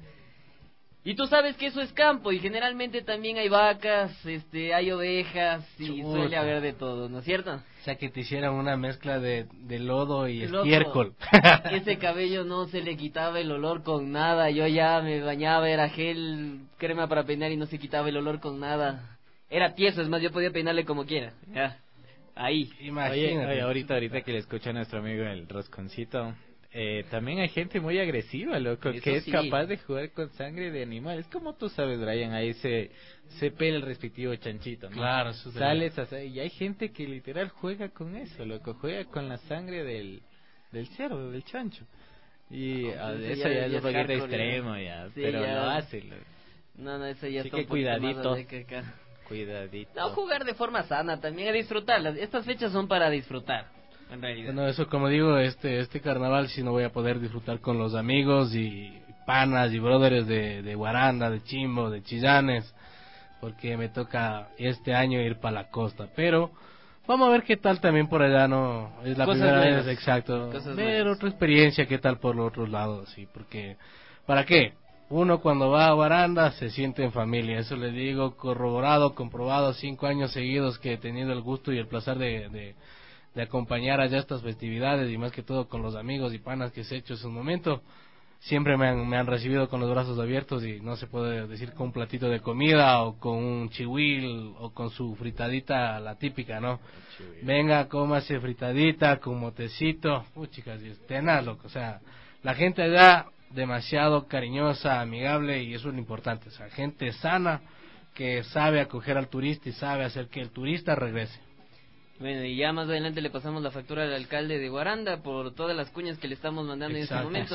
E: Y tú sabes que eso es campo y generalmente también hay vacas, hay ovejas y suele haber de todo, ¿no es cierto?
G: O sea, que te hicieran una mezcla de lodo y estiércol.
E: Ese cabello no se le quitaba el olor con nada. Yo ya me bañaba, era gel, crema para peinar y no se quitaba el olor con nada. Era tieso, es más, yo podía peinarle como quiera, ¿ya? Ahí.
L: Imagínate. Oye, ahorita que le escucha a nuestro amigo el Rosconcito, también hay gente muy agresiva, loco, eso que es capaz de jugar con sangre de animales. Como tú sabes, Brian, ahí se pela el respectivo chanchito, ¿no?
G: Claro, eso
L: sales y hay gente que literal juega con eso, loco, juega con la sangre del cerdo, del chancho. Y eso ya es un poquito extremo, ya, sí, pero ya... lo hace, loco.
E: No, eso ya
L: así
E: está
L: que
E: un
L: cuidadito. Cuidadito.
E: No, jugar de forma sana, también a disfrutarlas. Estas fechas son para disfrutar, en realidad.
G: Bueno, eso como digo, este carnaval sí no voy a poder disfrutar con los amigos y panas y brothers de Guaranda, de Chimbo, de Chillanes, porque me toca este año ir para la costa. Pero vamos a ver qué tal también por allá, ¿no? Es la primera vez, exacto. Ver otra experiencia, qué tal por los otros lados, sí, porque ¿para qué? Uno cuando va a Guaranda se siente en familia, eso le digo, corroborado, comprobado, 5 años seguidos que he tenido el gusto y el placer de acompañar allá estas festividades y más que todo con los amigos y panas que se he hecho en su momento. Siempre me han recibido con los brazos abiertos y no se puede decir con un platito de comida o con un chihuil o con su fritadita, la típica, ¿no? Venga, cómase fritadita con motecito, chicas, tenaz, loco, o sea, la gente allá demasiado cariñosa, amigable y eso es lo importante, o sea, gente sana que sabe acoger al turista y sabe hacer que el turista regrese.
E: Bueno, y ya más adelante le pasamos la factura al alcalde de Guaranda por todas las cuñas que le estamos mandando en este momento.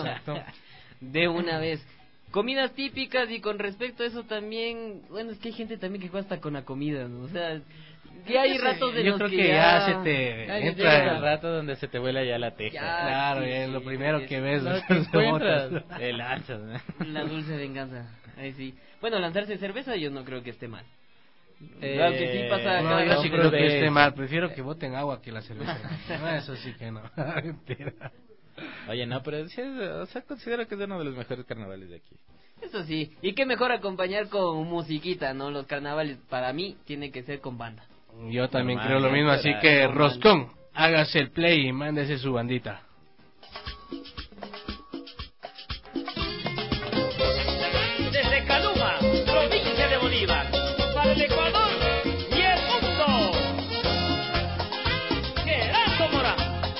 E: De una vez. Comidas típicas y con respecto a eso también, bueno, es que hay gente también que juega hasta con la comida, ¿no? O sea, Y hay ratos de
G: yo
E: los
G: creo
E: que
G: que ya se te
L: Llega
G: entra
L: el rato donde se te vuela ya la teja.
G: Claro,
E: sí,
G: es lo primero que ves.
L: No
G: después
L: te
G: de
L: encuentras,
G: botas.
L: te lanzas, ¿no?
E: La dulce venganza. Ahí sí. Bueno, lanzarse cerveza yo no creo que esté mal. Claro que sí pasa
G: No,
E: cada
G: yo sí
E: rato.
G: creo que esté mal. Prefiero que boten agua que la cerveza. No, eso sí que no. Mentira.
L: Oye, no, pero sí, o sea, considero que es uno de los mejores carnavales de aquí.
E: Eso sí. Y qué mejor acompañar con musiquita, ¿no? Los carnavales para mí tiene que ser con banda.
G: Yo también
L: Normal,
G: creo lo mismo, así
L: natural,
G: que
E: normal.
G: Roscón, hágase el play y mándese su bandita.
M: Desde Caluma, provincia de Bolívar, para el Ecuador y el mundo. Gerardo Morán.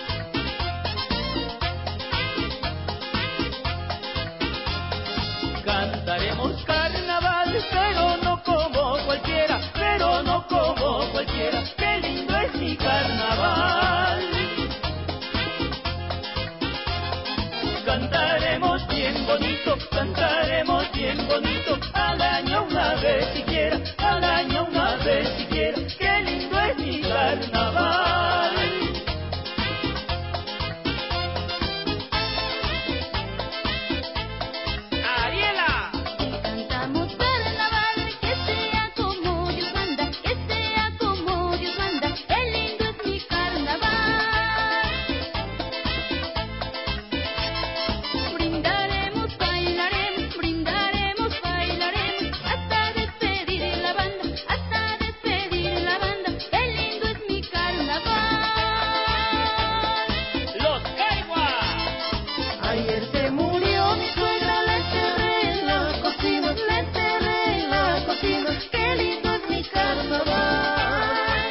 M: Cantaremos carnaval, pero no como cualquiera, pero no como cualquiera. Qué lindo es mi carnaval. Cantaremos bien bonito, al año una vez siquiera, al año una vez siquiera. Qué lindo es mi carnaval. Ariela.
H: Cantamos carnaval, que sea como Dios manda, que sea como Dios manda. Qué lindo es mi carnaval. Brindaremos, bailaremos, brindaremos, bailaremos, hasta despedir la banda, hasta despedir la banda. Qué lindo es mi carnaval.
M: Los Caiguas.
H: Ayer se murió mi suegra, la enterré en la cocina, la enterré en la cocina. Qué lindo es mi carnaval.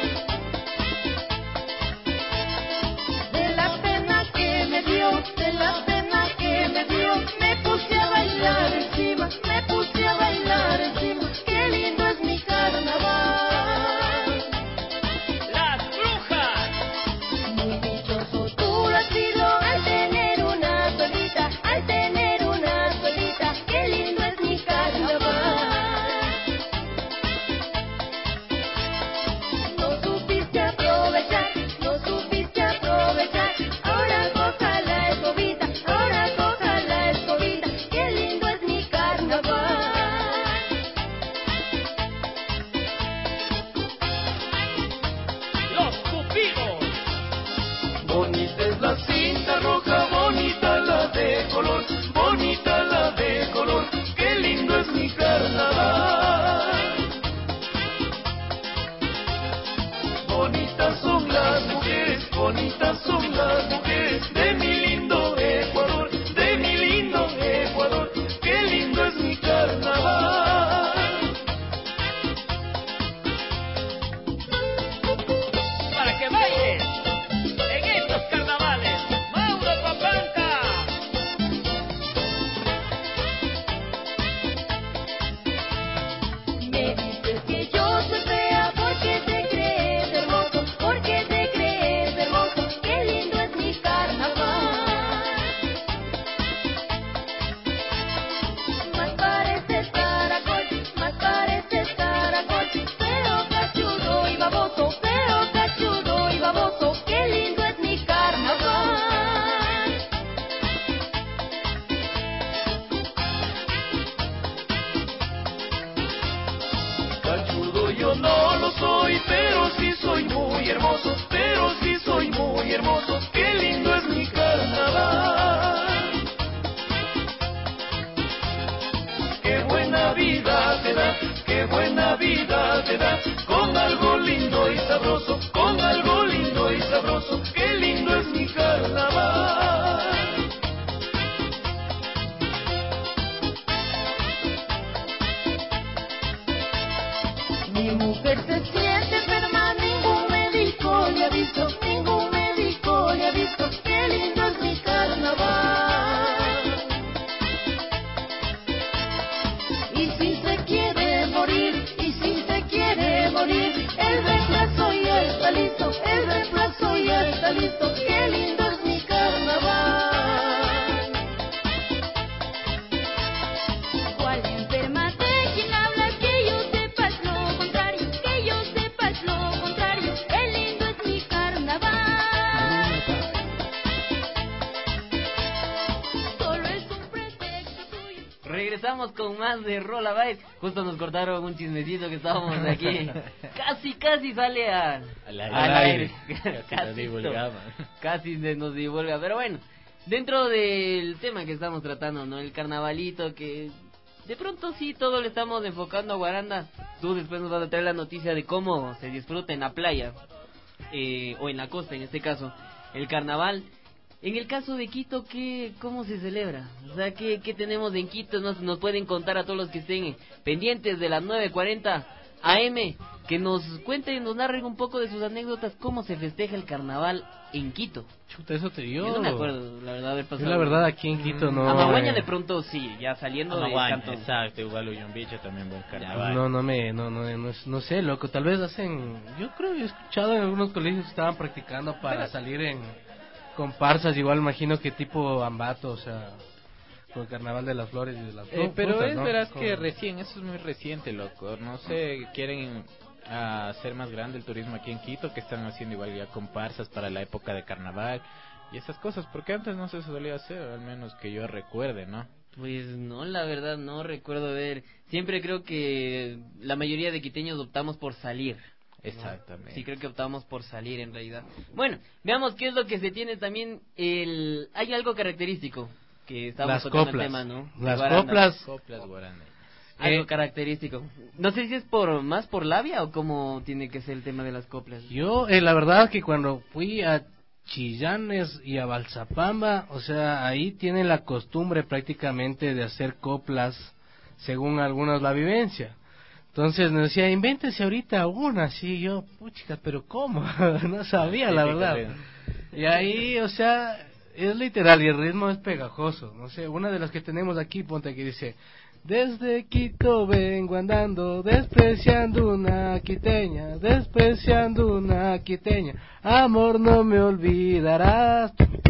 H: De la pena que me dio, de la pena que me dio, me puse a bailar encima, me puse a bailar encima. Qué lindo es mi carnaval.
M: Las Brujas.
H: Muy dichoso tú has sido al tener una suegrita, al tener una suegrita. Qué lindo es mi carnaval. No supiste aprovechar, no supiste aprovechar. Ahora coja la escobita, ahora coja la escobita. Qué lindo es mi carnaval.
M: Los Cupidos.
F: Bonita es la cinta roja, bonita la de color, bonita la de color, qué lindo es mi carnaval. Bonitas son las mujeres, bonitas son las mujeres de mi lindo Ecuador, de mi lindo Ecuador, qué lindo es mi carnaval.
M: Para que bailes en estos carnavales. Mauro Papanca.
H: Me dices que yo soy fea porque te crees hermoso, porque te crees hermoso. Qué lindo es mi carnaval. Más pareces caracol, más pareces caracol. Pero cachudo y baboso, pero cachudo y baboso. Qué lindo es mi carnaval.
F: Cachudo yo no lo soy, pero sí soy muy hermoso, pero sí soy muy hermoso, qué lindo es mi carnaval. Qué buena vida te da, qué buena vida te da, con algo lindo y sabroso, con algo lindo y sabroso, qué lindo es mi carnaval.
H: Mi mujer se siente enferma, ningún médico le ha visto, ningún médico le ha visto. Qué lindo es mi carnaval. Y si se quiere morir, y si se quiere morir, el reemplazo ya está listo, el reemplazo ya está listo. Qué lindo es mi carnaval. ¿Cuál enferma de quien habla? Que yo sepa es lo contrario, que yo sepa
E: regresamos con más de Rola Baez. Justo nos cortaron un chismecito que estábamos aquí. Casi sale al aire. Casi se nos divulga. Pero bueno, dentro del tema que estamos tratando, ¿no? El carnavalito que... De pronto sí, todo le estamos enfocando a Guaranda. Tú después nos vas a traer la noticia de cómo se disfruta en la playa, o en la costa en este caso, el carnaval. En el caso de Quito, ¿cómo se celebra? O sea, ¿qué tenemos en Quito? Nos pueden contar a todos los que estén pendientes de las 9:40 AM, que nos cuenten, nos narren un poco de sus anécdotas, cómo se festeja el carnaval en Quito.
G: Chuta, eso te digo.
E: Yo no me acuerdo, la verdad, haber pasado.
G: La verdad, aquí en Quito no...
E: Amaguaña de pronto sí, ya saliendo de Cantón.
L: Exacto, igual Uyumbiche también buen carnaval.
G: No sé, loco, tal vez hacen... Yo creo que he escuchado en algunos colegios que estaban practicando para salir en comparsas, igual imagino que tipo Ambato, o sea... Con el carnaval de las flores y de las frutas,
L: pero es
G: ¿no?
L: verás que recién, eso es muy reciente, loco. No sé, quieren hacer más grande el turismo aquí en Quito, que están haciendo igual ya comparsas para la época de carnaval y esas cosas, porque antes no se solía hacer, al menos que yo recuerde, ¿no?
E: Pues no, la verdad no recuerdo ver. Siempre creo que la mayoría de quiteños optamos por salir.
L: Exactamente.
E: Sí, creo que optamos por salir en realidad. Bueno, veamos qué es lo que se tiene también. Hay algo característico que estamos tocando el tema, ¿no?
G: Las
L: coplas guaranas.
E: Algo característico. No sé si es más por labia o cómo tiene que ser el tema de las coplas.
G: Yo, la verdad que cuando fui a Chillanes y a Balsapamba, o sea, ahí tienen la costumbre prácticamente de hacer coplas, según algunos la vivencia. Entonces me decía, invéntese ahorita una, sí, yo, puchica, pero ¿cómo? No sabía, la verdad. Y ahí, o sea... Es literal y el ritmo es pegajoso. No sé, una de las que tenemos aquí, ponte que dice: desde Quito vengo andando, despreciando una quiteña, amor no me olvidarás.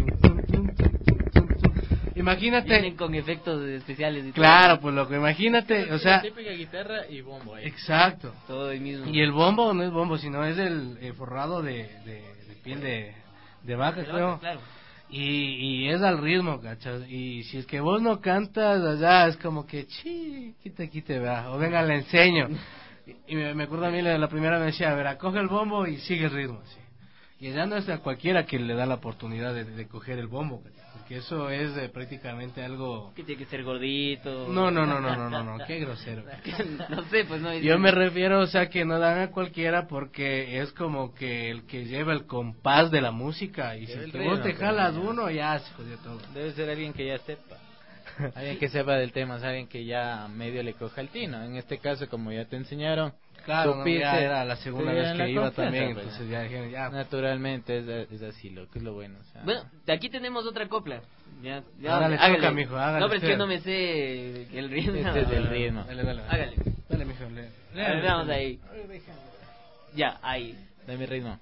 G: Imagínate.
E: Vienen con efectos especiales.
G: Claro, pues loco, imagínate, o sea.
L: Típica guitarra y bombo ahí.
G: Exacto.
E: Todo el mismo.
G: Y el bombo no es bombo, sino es el forrado de piel de vaca, creo.
E: Claro.
G: Y es al ritmo, ¿cachas? Y si es que vos no cantas allá, es como que, quite, vea, o venga, le enseño. Y me acuerdo a mí la primera me decía, a ver, coge el bombo y sigue el ritmo, así. Y allá no es a cualquiera que le da la oportunidad de coger el bombo, porque eso es prácticamente algo...
E: Que tiene que ser gordito.
G: No, qué grosero.
E: No sé, pues no.
G: Yo me refiero, o sea, que no dan a cualquiera porque es como que el que lleva el compás de la música, y si vos te jalas uno, ya se jodió todo.
L: Debe ser alguien que ya sepa. Alguien que sepa del tema, alguien que ya medio le coja el tino. En este caso, como ya te enseñaron,
G: claro, ya era la segunda vez que iba también,
L: pues.
G: entonces ya dijeron, ya.
L: Naturalmente es así, lo que es lo bueno. O sea,
E: bueno, de aquí tenemos otra copla. Ya,
G: hágale, toca, mijo, hágale.
E: No, pero es que no me sé el ritmo.
L: Este es el ritmo.
E: Hágale.
G: Dale, mijo,
E: Veamos ahí. Ya, ahí.
L: De mi ritmo.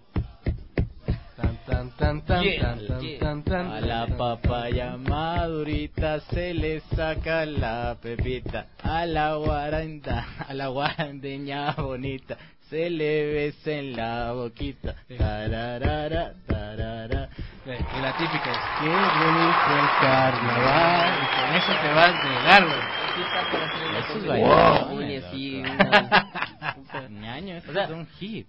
G: A
L: la papaya madurita se le saca la pepita, a la guarandeña bonita se le besa en la boquita. Tararara, tarara.
G: Y la típica es: qué bonito el carnaval. Y con eso te vas de largo.
L: Eso es ñaño, eso es un hit.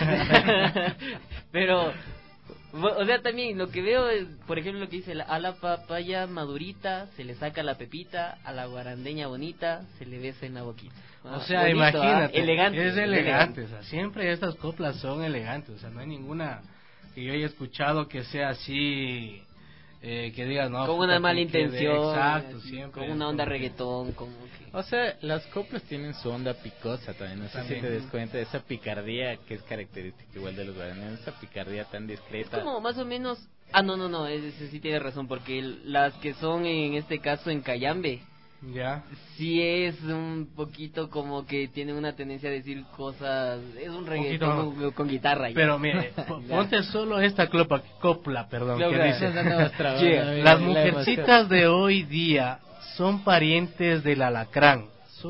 E: Pero, o sea, también lo que veo es, por ejemplo, lo que dice: a la papaya madurita se le saca la pepita, a la guarandeña bonita se le besa en la boquita.
G: O sea, bonito, imagínate,
E: elegante,
G: es elegante. O sea, siempre estas coplas son elegantes. O sea, no hay ninguna que yo haya escuchado que sea así, que digas, no,
E: con una mala intención.
G: Exacto, siempre.
E: Con una onda reggaetón, como que...
L: O sea, las coplas tienen su onda picosa también. No sé si te des cuenta de esa picardía que es característica igual de los guaraneses, esa picardía tan discreta.
E: Es como más o menos... no, ese sí tiene razón, porque las que son en este caso en Cayambe,
G: ya,
E: sí es un poquito como que tienen una tendencia a decir cosas, es un reggaetón con guitarra.
G: Pero mire, ponte solo esta copla, perdón, que dice:
L: las
G: mujercitas de hoy día son parientes del alacrán.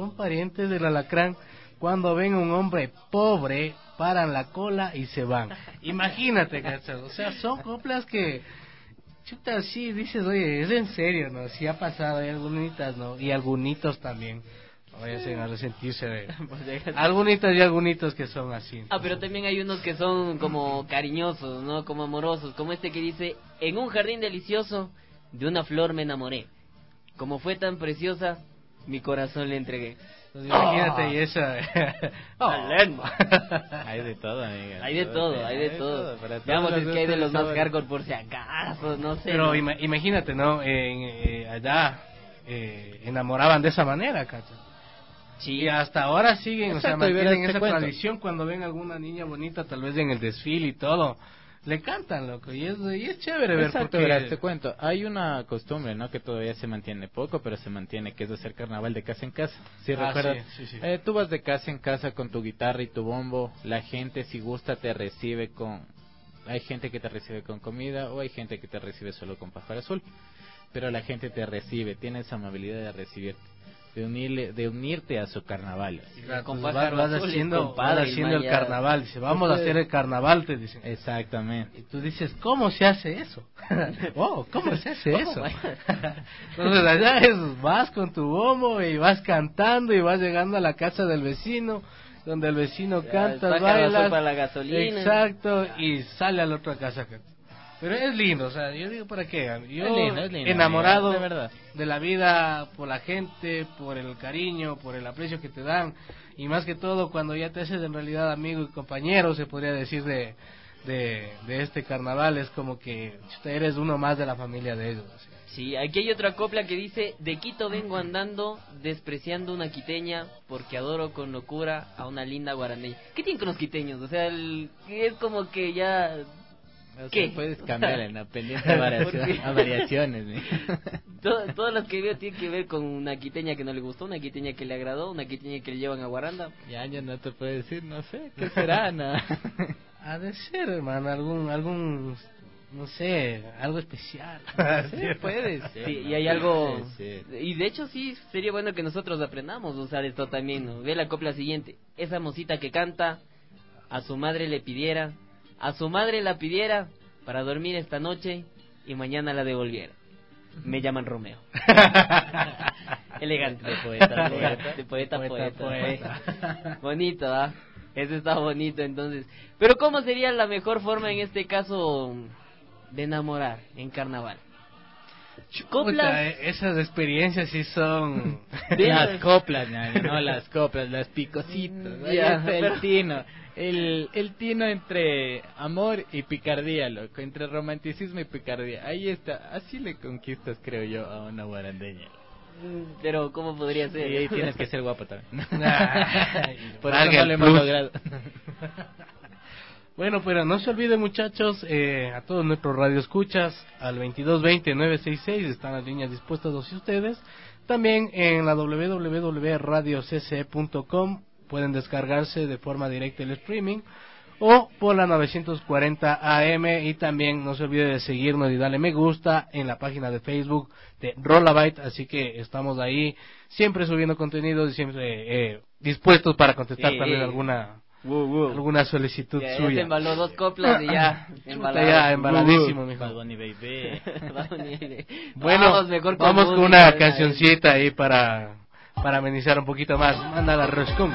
G: Cuando ven un hombre pobre, paran la cola y se van. Imagínate, ¿cachai? O sea, son coplas que... chuta, sí, dices, oye, es en serio, ¿no? Sí ha pasado, hay algunitas, ¿no? Y algunitos también. No vayan a resentirse. Algunitas y algunitos que son así.
E: Ah, pero también hay unos que son como cariñosos, ¿no? Como amorosos, como este que dice: en un jardín delicioso, de una flor me enamoré. Como fue tan preciosa, mi corazón le entregué.
G: Pues imagínate, y esa...
L: Hay de todo, amiga.
E: Hay de todo. Veamos, es que hay de los más hardcore por si acaso, no sé.
G: Pero
E: ¿no?
G: Imagínate, ¿no? Allá enamoraban de esa manera, ¿cacha?
E: Sí.
G: Y hasta ahora siguen,
L: Exacto,
G: o sea, mantienen esa
L: cuento.
G: tradición. Cuando ven alguna niña bonita, tal vez en el desfile y todo, le cantan, loco, y es chévere ver.
L: Exacto,
G: porque...
L: verás, te cuento, hay una costumbre, ¿no? Que todavía se mantiene poco, pero se mantiene, que es hacer carnaval de casa en casa. Si recuerdas,
G: sí.
L: Tú vas de casa en casa con tu guitarra y tu bombo, la gente si gusta te recibe con... Hay gente que te recibe con comida o hay gente que te recibe solo con pájaro azul, pero la gente te recibe, tiene esa amabilidad de recibirte, de unirte a su carnaval.
G: Claro, pues vas haciendo el carnaval, dice, vamos a hacer el carnaval, te dicen.
L: Exactamente.
G: Y tú dices, ¿cómo se hace eso? ¿Cómo se hace eso? Entonces allá vas con tu bombo y vas cantando y vas llegando a la casa del vecino, donde el vecino canta, bailas,
E: para la gasolina.
G: exacto, y sale a la otra casa. Pero es lindo, o sea, yo digo, ¿para qué? Yo
L: es lindo,
G: enamorado
L: amigo, de verdad,
G: de la vida, por la gente, por el cariño, por el aprecio que te dan, y más que todo cuando ya te haces en realidad amigo y compañero, se podría decir, de este carnaval, es como que eres uno más de la familia de ellos. Así.
E: Sí, aquí hay otra copla que dice: de Quito vengo andando, despreciando una quiteña, porque adoro con locura a una linda guaraneña. ¿Qué tienen con los quiteños? O sea, es como que ya...
L: ¿Qué? Puedes cambiar, ¿no? Pendiente a variaciones. ¿Sí?
E: Todas las que veo tienen que ver con una quiteña que no le gustó, una quiteña que le agradó, una quiteña que le llevan a Guaranda.
L: Ya no te puedo decir, no sé, ¿qué será? No?
G: Ha de ser, hermano, algún no sé, algo especial.
L: Sí, puede ser.
E: Sí, y hay algo... Y de hecho sí, sería bueno que nosotros aprendamos a usar esto también, ¿no? Ve la copla siguiente: esa mocita que canta, a su madre le pidiera, a su madre la pidiera para dormir esta noche y mañana la devolviera. Me llaman Romeo. Elegante. De poeta. Bonito, ¿ah? Eso está bonito, entonces. Pero ¿cómo sería la mejor forma en este caso de enamorar en carnaval?
G: Coplas. Esas experiencias sí son...
L: Las coplas, no las coplas, las picositas. Ahí está el tino. El tino entre amor y picardía, loco, entre romanticismo y picardía. Ahí está, así le conquistas, creo yo, a una guarandeña.
E: Pero ¿cómo podría ser?
L: Y ahí tienes que ser guapo también.
G: Por eso no lo hemos logrado. Bueno, pero no se olviden, muchachos, a todos nuestros radioescuchas, al 2220-966 están las líneas dispuestas hacia ustedes. También en la www.radiocce.com pueden descargarse de forma directa el streaming, o por la 940 AM, y también no se olvide de seguirnos y darle me gusta en la página de Facebook de Rollabyte, así que estamos ahí siempre subiendo contenido y siempre dispuestos para contestar también alguna solicitud suya.
E: Ya embaló 2 coplas y ya
G: embaladísimo, mijo.
L: Bad Bunny baby.
G: Bueno, vamos con una cancioncita ahí para amenizar un poquito más. Manda la Roscón.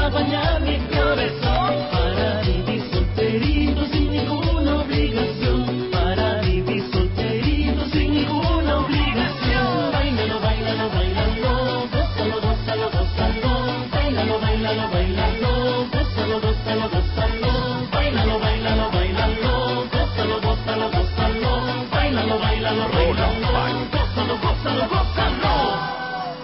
M: a bañar mi corazón. Para vivir solterito sin ninguna obligación. Para vivir solterito sin ninguna obligación. Báilalo, báilalo, báilalo, gózalo, gózalo, gózalo. Báilalo, báilalo, báilalo, gózalo, gózalo, gózalo. Báilalo, báilalo, báilalo, gózalo, gózalo, gózalo. Báilalo, báilalo, báilalo, gózalo, gózalo, gózalo.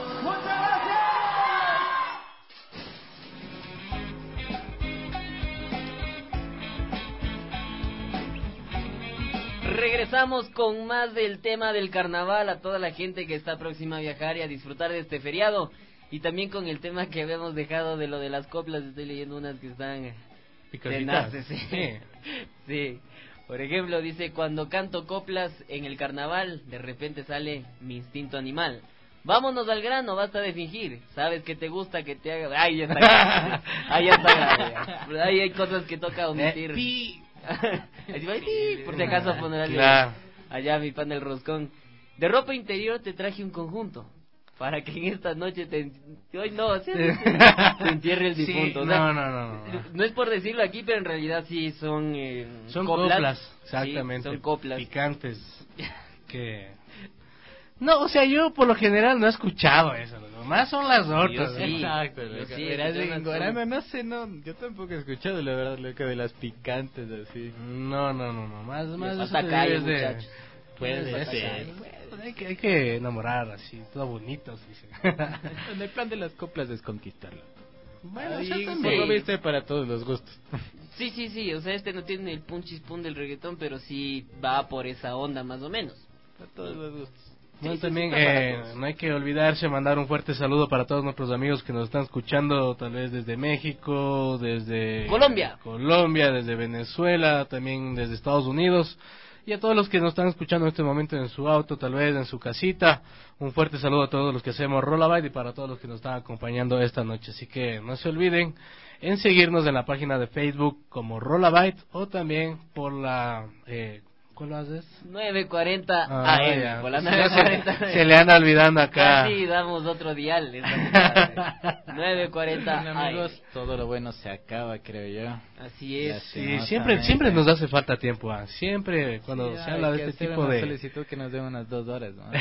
E: Regresamos con más del tema del carnaval a toda la gente que está próxima a viajar y a disfrutar de este feriado. Y también con el tema que habíamos dejado de lo de las coplas. Estoy leyendo unas que están tenaces, sí. Sí. Por ejemplo, dice: cuando canto coplas en el carnaval, de repente sale mi instinto animal. Vámonos al grano, basta de fingir. Sabes que te gusta que te haga... Ahí ya está grave. Ahí ya está grave. Ahí hay cosas que toca omitir. Por si acaso ponerle allá mi pan del roscón. De ropa interior te traje un conjunto para que en esta noche te entierre el difunto.
G: Sí,
E: o sea,
G: no
E: es por decirlo aquí, pero en realidad sí son
G: coplas, exactamente,
E: sí, son coplas
G: picantes que... No, o sea, yo por lo general no he escuchado eso, nomás son las otras.
L: Sí, exacto,
E: sí,
L: verás, en Guarana, no sé, yo tampoco he escuchado la verdad lo que de las picantes así.
G: No, más
E: hasta calle, muchachos.
L: Puede ser.
G: Hay que enamorar así, todo bonito, sí.
L: El plan de las coplas es conquistarlo.
G: Bueno,
L: lo viste para todos los gustos.
E: Sí, o sea, este no tiene el punchispun del reggaetón, pero sí va por esa onda más o menos.
L: Para todos los gustos.
G: Bueno, también no hay que olvidarse mandar un fuerte saludo para todos nuestros amigos que nos están escuchando, tal vez desde México, desde Colombia, desde Venezuela, también desde Estados Unidos, y a todos los que nos están escuchando en este momento en su auto, tal vez en su casita. Un fuerte saludo a todos los que hacemos Rollabite y para todos los que nos están acompañando esta noche. Así que no se olviden en seguirnos en la página de Facebook como Rollabite o también por la... ¿Cuál lo haces?
E: 940 AM. Por la 940
G: se le anda olvidando acá.
E: Sí, damos otro dial. 940 AM.
L: Amigos, todo lo bueno se acaba, creo yo.
E: Así es.
G: Sí, siempre nos hace falta tiempo. Siempre cuando se habla de este tipo de...
L: solicitud que nos den unas 2 horas, ¿no?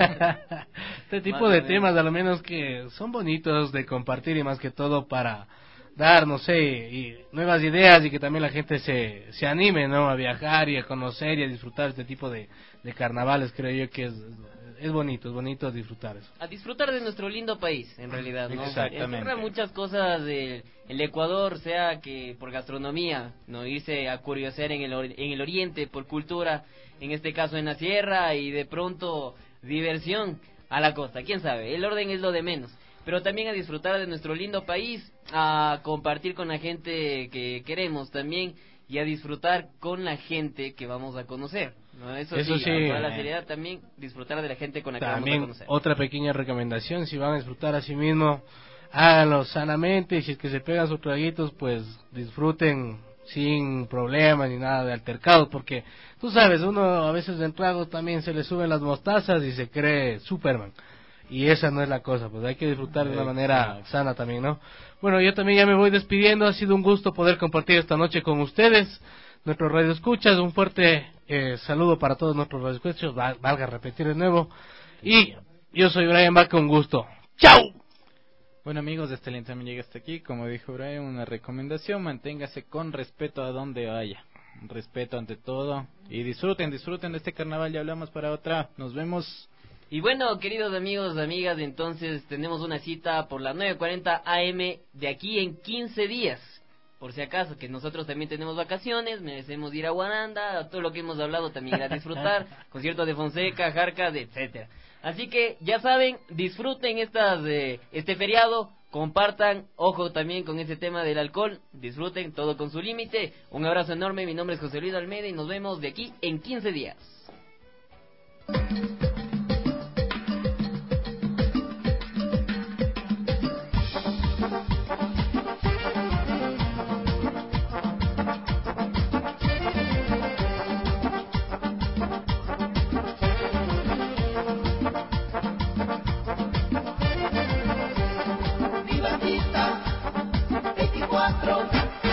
G: Este tipo de temas, a lo menos que son bonitos de compartir y más que todo para... dar, no sé, y nuevas ideas y que también la gente se anime, ¿no? A viajar y a conocer y a disfrutar este tipo de carnavales. Creo yo que es bonito disfrutar eso.
E: A disfrutar de nuestro lindo país, en realidad, ¿no?
L: Exactamente.
E: Encierra muchas cosas del Ecuador, sea que por gastronomía, no irse a curiosear en el oriente, por cultura, en este caso en la sierra, y de pronto diversión a la costa. ¿Quién sabe? El orden es lo de menos. Pero también a disfrutar de nuestro lindo país, a compartir con la gente que queremos también y a disfrutar con la gente que vamos a conocer, ¿no? Eso sí, a toda la seriedad también, disfrutar de la gente con la que vamos a conocer.
G: Otra pequeña recomendación: si van a disfrutar a sí mismo, háganlo sanamente, y si es que se pegan sus traguitos, pues disfruten sin problemas ni nada de altercados, porque tú sabes, uno a veces en tragos también se le suben las mostazas y se cree Superman. Y esa no es la cosa, pues hay que disfrutar de una manera sana también, ¿no? Bueno, yo también ya me voy despidiendo. Ha sido un gusto poder compartir esta noche con ustedes, nuestros radioescuchas. Un fuerte saludo para todos nuestros radioescuchas, valga repetir de nuevo. Y yo soy Brian Vaca, un gusto. ¡Chao!
L: Bueno, amigos, este link también llega hasta aquí. Como dijo Brian, una recomendación: manténgase con respeto a donde vaya. Respeto ante todo. Y disfruten de este carnaval. Ya hablamos para otra. Nos vemos.
E: Y bueno, queridos amigos, amigas, entonces tenemos una cita por las 9:40 AM de aquí en 15 días. Por si acaso, que nosotros también tenemos vacaciones, merecemos ir a Guaranda, todo lo que hemos hablado también ir a disfrutar, conciertos de Fonseca, Jarcas, etcétera. Así que ya saben, disfruten este feriado, compartan, ojo también con ese tema del alcohol, disfruten todo con su límite. Un abrazo enorme, mi nombre es José Luis Almeida y nos vemos de aquí en 15 días.
F: 4.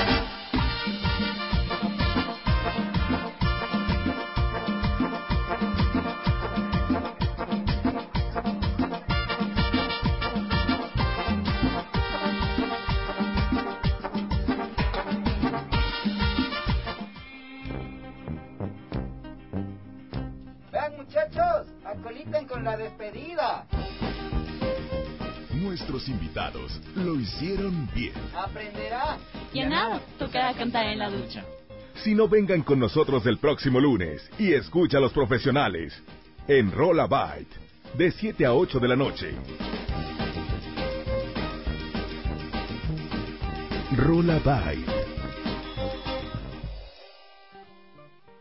D: Vean muchachos, acoliten con la despedida.
C: Nuestros invitados lo hicieron bien.
D: Aprenderá.
H: Y a nada, tocará cantar en la ducha.
C: Si no, vengan con nosotros el próximo lunes y escucha a los profesionales en Rola Byte, de 7 a 8 de la noche. Rola Byte.